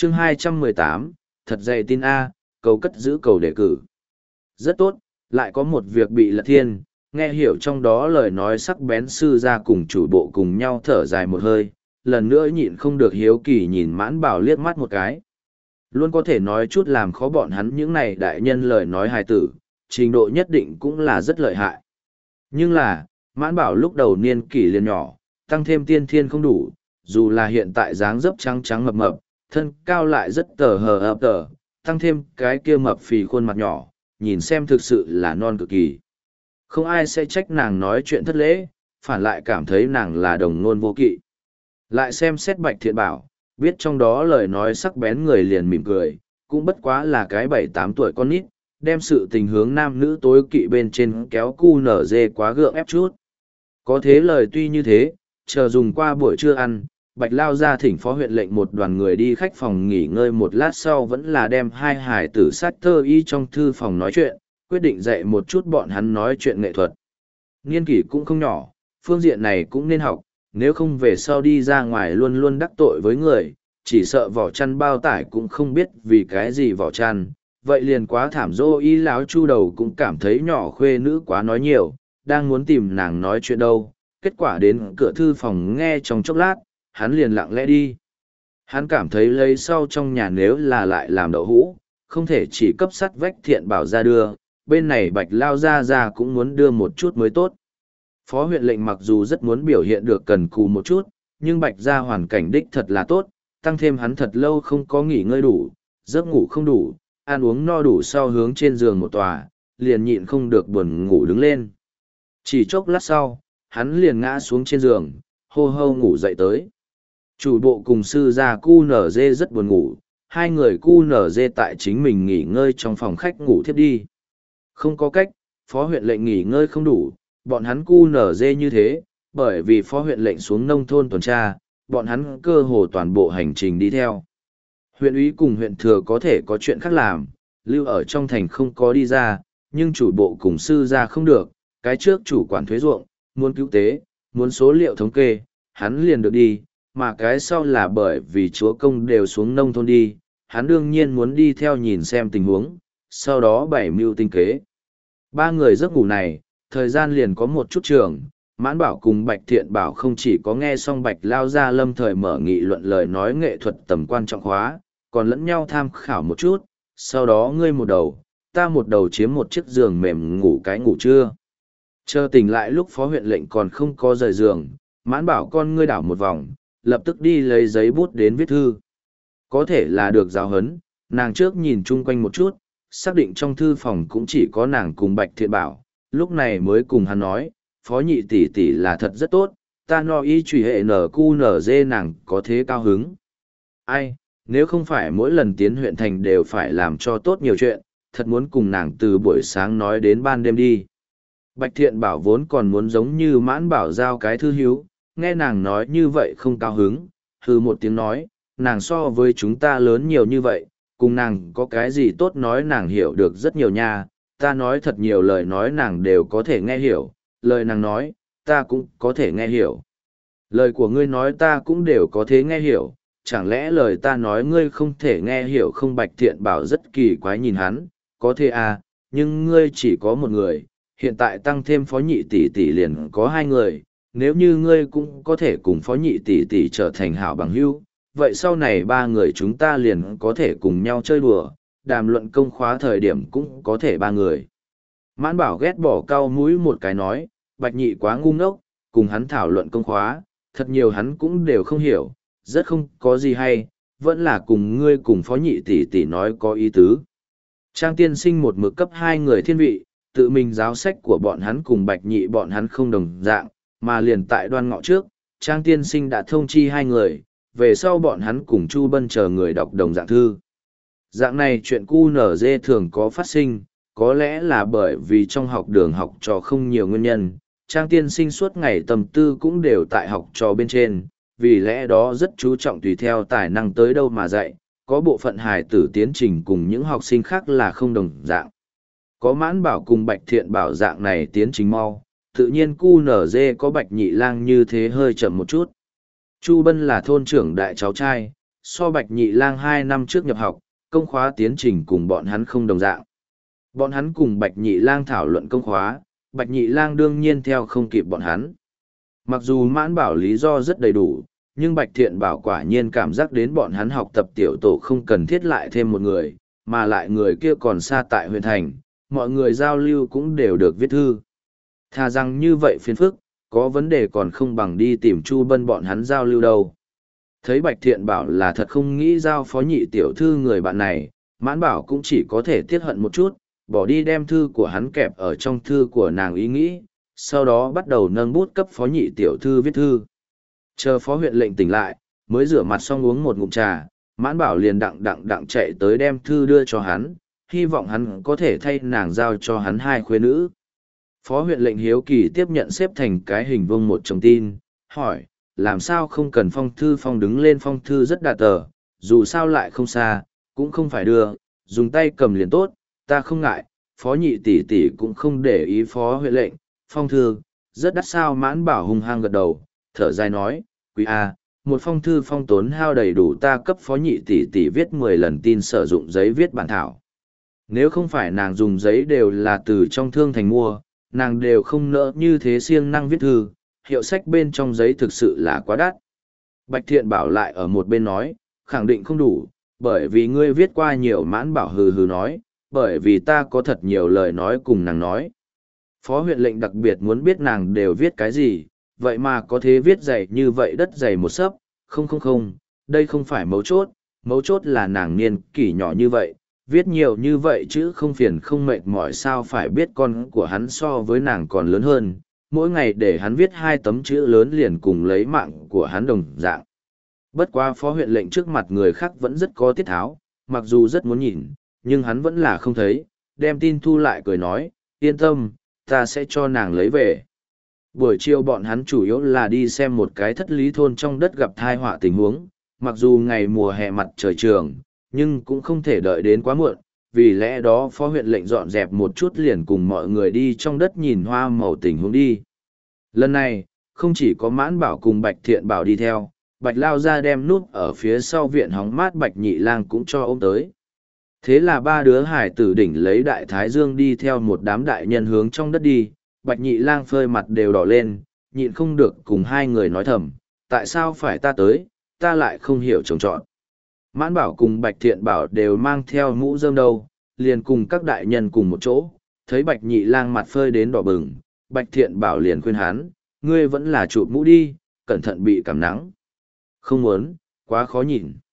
Chương 218, thật dày tin A, cầu cất giữ cầu đề cử. Rất tốt, lại có một việc bị lật thiên, nghe hiểu trong đó lời nói sắc bén sư ra cùng chủ bộ cùng nhau thở dài một hơi, lần nữa nhịn không được hiếu kỳ nhìn Mãn Bảo liếc mắt một cái. Luôn có thể nói chút làm khó bọn hắn những này đại nhân lời nói hài tử, trình độ nhất định cũng là rất lợi hại. Nhưng là, Mãn Bảo lúc đầu niên kỷ liền nhỏ, tăng thêm tiên thiên không đủ, dù là hiện tại dáng dấp trắng trắng mập mập, thân cao lại rất tờ hờ ập tờ, tăng thêm cái kia mập phì khuôn mặt nhỏ, nhìn xem thực sự là non cực kỳ. Không ai sẽ trách nàng nói chuyện thất lễ, phản lại cảm thấy nàng là đồng nôn vô kỵ. Lại xem xét Bạch Thiện Bảo, biết trong đó lời nói sắc bén người liền mỉm cười, cũng bất quá là cái 7-8 tuổi con nít, đem sự tình hướng nam nữ tối kỵ bên trên kéo cu nở dê quá gượng ép chút. Có thế lời tuy như thế, chờ dùng qua buổi trưa ăn, Bạch Lao ra thỉnh phó huyện lệnh một đoàn người đi khách phòng nghỉ ngơi một lát sau vẫn là đem hai hải tử sát thơ y trong thư phòng nói chuyện, quyết định dạy một chút bọn hắn nói chuyện nghệ thuật. Niên kỷ cũng không nhỏ, phương diện này cũng nên học, nếu không về sau đi ra ngoài luôn luôn đắc tội với người, chỉ sợ vỏ chăn bao tải cũng không biết vì cái gì vỏ chăn. Vậy liền quá thảm dô y láo chu đầu cũng cảm thấy nhỏ khuê nữ quá nói nhiều, đang muốn tìm nàng nói chuyện đâu, kết quả đến cửa thư phòng nghe trong chốc lát, hắn liền lặng lẽ đi. Hắn cảm thấy lấy sau trong nhà nếu là lại làm đậu hũ, không thể chỉ cấp sắt vách Thiện Bảo ra đưa, bên này Bạch Lao ra cũng muốn đưa một chút mới tốt. Phó huyện lệnh mặc dù rất muốn biểu hiện được cần cù một chút, nhưng Bạch ra hoàn cảnh đích thật là tốt, tăng thêm hắn thật lâu không có nghỉ ngơi đủ, giấc ngủ không đủ, ăn uống no đủ sau hướng trên giường một tòa, liền nhịn không được buồn ngủ đứng lên. Chỉ chốc lát sau, hắn liền ngã xuống trên giường, hô hô ngủ dậy tới. Chủ bộ cùng sư gia cu nở dê rất buồn ngủ, hai người cu nở dê tại chính mình nghỉ ngơi trong phòng khách ngủ thiếp đi. Không có cách, phó huyện lệnh nghỉ ngơi không đủ, bọn hắn cu nở dê như thế, bởi vì phó huyện lệnh xuống nông thôn tuần tra, bọn hắn cơ hồ toàn bộ hành trình đi theo. Huyện ủy cùng huyện thừa có thể có chuyện khác làm, lưu ở trong thành không có đi ra, nhưng chủ bộ cùng sư gia không được, cái trước chủ quản thuế ruộng, muốn cứu tế, muốn số liệu thống kê, hắn liền được đi, mà cái sau là bởi vì chúa công đều xuống nông thôn đi, hắn đương nhiên muốn đi theo nhìn xem tình huống, sau đó bảy mưu tinh kế. Ba người giấc ngủ này, thời gian liền có một chút trường, Mãn Bảo cùng Bạch Thiện Bảo không chỉ có nghe xong Bạch Lao ra lâm thời mở nghị luận lời nói nghệ thuật tầm quan trọng khóa, còn lẫn nhau tham khảo một chút, sau đó ngươi một đầu, ta một đầu chiếm một chiếc giường mềm ngủ cái ngủ trưa. Chờ tỉnh lại lúc phó huyện lệnh còn không có rời giường, Mãn Bảo con ngươi đảo một vòng, lập tức đi lấy giấy bút đến viết thư. Có thể là được giáo huấn, nàng trước nhìn chung quanh một chút, xác định trong thư phòng cũng chỉ có nàng cùng Bạch Thiện Bảo, lúc này mới cùng hắn nói, phó nhị tỷ tỷ là thật rất tốt, ta no y truy hệ nở cu nở dê nàng có thế cao hứng. Ai, nếu không phải mỗi lần tiến huyện thành đều phải làm cho tốt nhiều chuyện, thật muốn cùng nàng từ buổi sáng nói đến ban đêm đi. Bạch Thiện Bảo vốn còn muốn giống như Mãn Bảo giao cái thư hiếu, nghe nàng nói như vậy không cao hứng, hừ một tiếng nói, nàng so với chúng ta lớn nhiều như vậy, cùng nàng có cái gì tốt nói nàng hiểu được rất nhiều nha, ta nói thật nhiều lời nói nàng đều có thể nghe hiểu, lời nàng nói, ta cũng có thể nghe hiểu. Lời của ngươi nói ta cũng đều có thể nghe hiểu, chẳng lẽ lời ta nói ngươi không thể nghe hiểu không? Bạch Thiện Bảo rất kỳ quái nhìn hắn, có thể à, nhưng ngươi chỉ có một người, hiện tại tăng thêm phó nhị tỷ tỷ liền có hai người, nếu như ngươi cũng có thể cùng phó nhị tỷ tỷ trở thành hảo bằng hữu, vậy sau này ba người chúng ta liền có thể cùng nhau chơi đùa, đàm luận công khóa thời điểm cũng có thể ba người. Mãn Bảo ghét bỏ cau mũi một cái nói, Bạch nhị quá ngu ngốc, cùng hắn thảo luận công khóa, thật nhiều hắn cũng đều không hiểu, rất không có gì hay, vẫn là cùng ngươi cùng phó nhị tỷ tỷ nói có ý tứ. Trang tiên sinh một mực cấp hai người thiên vị, tự mình giáo sách của bọn hắn cùng Bạch nhị bọn hắn không đồng dạng, mà liền tại Đoan Ngọ trước, Trang tiên sinh đã thông chi hai người, về sau bọn hắn cùng Chu Bân chờ người đọc đồng dạng thư. Dạng này chuyện QNZ thường có phát sinh, có lẽ là bởi vì trong học đường học trò không nhiều nguyên nhân, Trang tiên sinh suốt ngày tâm tư cũng đều tại học trò bên trên, vì lẽ đó rất chú trọng tùy theo tài năng tới đâu mà dạy, có bộ phận hài tử tiến trình cùng những học sinh khác là không đồng dạng. Có Mãn Bảo cùng Bạch Thiện Bảo dạng này tiến trình mau, tự nhiên QNZ có Bạch Nhị Lang như thế hơi chậm một chút. Chu Bân là thôn trưởng đại cháu trai, So Bạch Nhị Lang 2 năm trước nhập học, công khóa tiến trình cùng bọn hắn không đồng dạng. Bọn hắn cùng Bạch Nhị Lang thảo luận công khóa, Bạch Nhị Lang đương nhiên theo không kịp bọn hắn. Mặc dù Mãn Bảo lý do rất đầy đủ, nhưng Bạch Thiện Bảo quả nhiên cảm giác đến bọn hắn học tập tiểu tổ không cần thiết lại thêm một người, mà lại người kia còn xa tại huyện thành, mọi người giao lưu cũng đều được viết thư. Thà rằng như vậy phiền phức, có vấn đề còn không bằng đi tìm Chu Bân bọn hắn giao lưu đâu. Thấy Bạch Thiện Bảo là thật không nghĩ giao phó nhị tiểu thư người bạn này, Mãn Bảo cũng chỉ có thể tiếc hận một chút, bỏ đi đem thư của hắn kẹp ở trong thư của nàng ý nghĩ, sau đó bắt đầu nâng bút cấp phó nhị tiểu thư viết thư. Chờ phó huyện lệnh tỉnh lại, mới rửa mặt xong uống một ngụm trà, Mãn Bảo liền đặng chạy tới đem thư đưa cho hắn, hy vọng hắn có thể thay nàng giao cho hắn 2 khuê nữ. Phó huyện lệnh hiếu kỳ tiếp nhận xếp thành cái hình vuông một chồng tin, hỏi, làm sao không cần phong đứng lên, phong thư rất đà tờ, dù sao lại không xa, cũng không phải đưa, dùng tay cầm liền tốt, ta không ngại, phó nhị tỷ tỷ cũng không để ý phó huyện lệnh, phong thư, rất đắt sao. Mãn Bảo hung hăng gật đầu, thở dài nói, quý a, một phong thư phong tốn hao đầy đủ ta cấp phó nhị tỷ tỷ viết 10 lần tin sử dụng giấy viết bản thảo. Nếu không phải nàng dùng giấy đều là từ trong thương thành mua, nàng đều không nỡ như thế siêng năng viết thư, hiệu sách bên trong giấy thực sự là quá đắt. Bạch Thiện Bảo lại ở một bên nói, khẳng định không đủ, bởi vì ngươi viết qua nhiều. Mãn Bảo hừ hừ nói, bởi vì ta có thật nhiều lời nói cùng nàng nói. Phó huyện lệnh đặc biệt muốn biết nàng đều viết cái gì, vậy mà có thế viết dày như vậy, đất dày một sấp, không, đây không phải mấu chốt là nàng niên kỷ nhỏ như vậy, viết nhiều như vậy chứ không phiền không mệt mỏi sao. Phải biết con của hắn so với nàng còn lớn hơn, mỗi ngày để hắn viết 2 tấm chữ lớn liền cùng lấy mạng của hắn đồng dạng. Bất quá phó huyện lệnh trước mặt người khác vẫn rất có tiết tháo, mặc dù rất muốn nhìn, nhưng hắn vẫn là không thấy, đem tin thu lại cười nói, yên tâm, ta sẽ cho nàng lấy về. Buổi chiều bọn hắn chủ yếu là đi xem một cái thất lý thôn trong đất gặp tai họa tình huống, mặc dù ngày mùa hè mặt trời trường, nhưng cũng không thể đợi đến quá muộn, vì lẽ đó phó huyện lệnh dọn dẹp một chút liền cùng mọi người đi trong đất nhìn hoa màu tình huống đi. Lần này, không chỉ có Mãn Bảo cùng Bạch Thiện Bảo đi theo, Bạch Lao ra đem núp ở phía sau viện hóng mát Bạch Nhị Lang cũng cho ôm tới. Thế là 3 đứa hải tử đỉnh lấy đại thái dương đi theo một đám đại nhân hướng trong đất đi, Bạch Nhị Lang phơi mặt đều đỏ lên, nhịn không được cùng 2 người nói thầm, tại sao phải ta tới, ta lại không hiểu trồng trọt. Mãn Bảo cùng Bạch Thiện Bảo đều mang theo mũ rơm đâu, liền cùng các đại nhân cùng một chỗ, thấy Bạch Nhị Lang mặt phơi đến đỏ bừng, Bạch Thiện Bảo liền khuyên hắn, ngươi vẫn là chụp mũ đi, cẩn thận bị cảm nắng. Không muốn, quá khó nhìn.